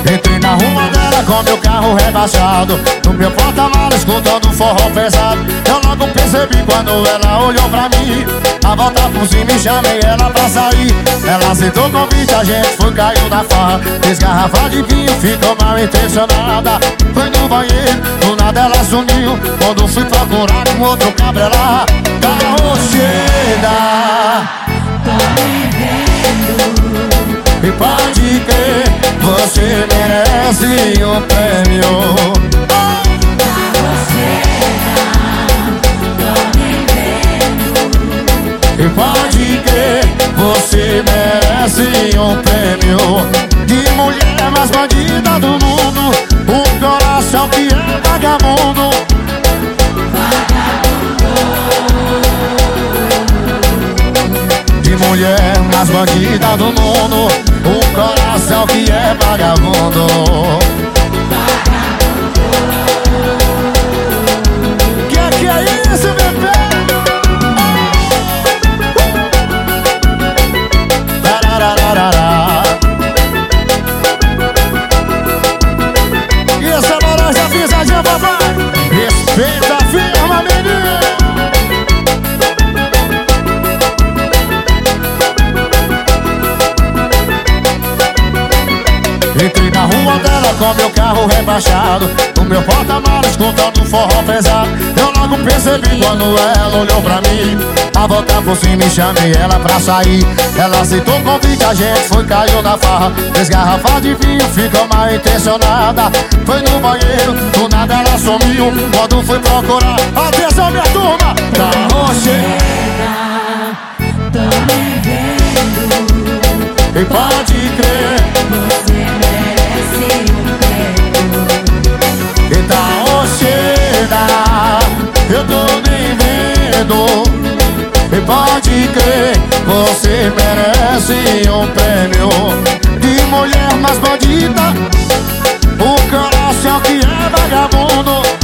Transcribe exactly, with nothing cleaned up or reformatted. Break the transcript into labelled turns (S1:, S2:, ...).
S1: Entrei na rua dela com meu carro rebaixado, no meu porta-malas escutando forró pesado. Eu logo percebi quando ela olhou pra mim. A volta por cima e chamei ela pra sair. Ela aceitou o convite, a gente foi, caiu na farra. Fez garrafa de vinho, ficou mal intencionada. Foi no banheiro, do nada ela sumiu. Quando fui procurar com outro cabra ela carro cheira. E pode crer, você merece um prêmio. E pode crer, você merece um prêmio de mulher mais bandida do mundo, um coração que é vagabundo. De mulher mais bandida do mundo, um coração que é vagabundo. Que é que é isso, bebê? E essa laranja pisadinha, papai, respeita a firma, menino. Entrei na rua dela com meu carro rebaixado, no meu porta-malas escutando forró pesado. Eu logo percebi quando ela olhou pra mim. A volta por cima e chamei ela pra sair. Ela aceitou o convite, a gente foi, caiu na farra. Fez garrafa de vinho, ficou mal intencionada. Foi no banheiro, do nada ela sumiu. Quando fui procurar, atenção minha turma, carro cheira.
S2: Tô me vendo.
S1: E pode crer,
S2: você merece um prêmio.
S1: e tá cheira. Eu tô nem vendo. E pode crer, você merece um prêmio de mulher mais bandida, o coração que é vagabundo.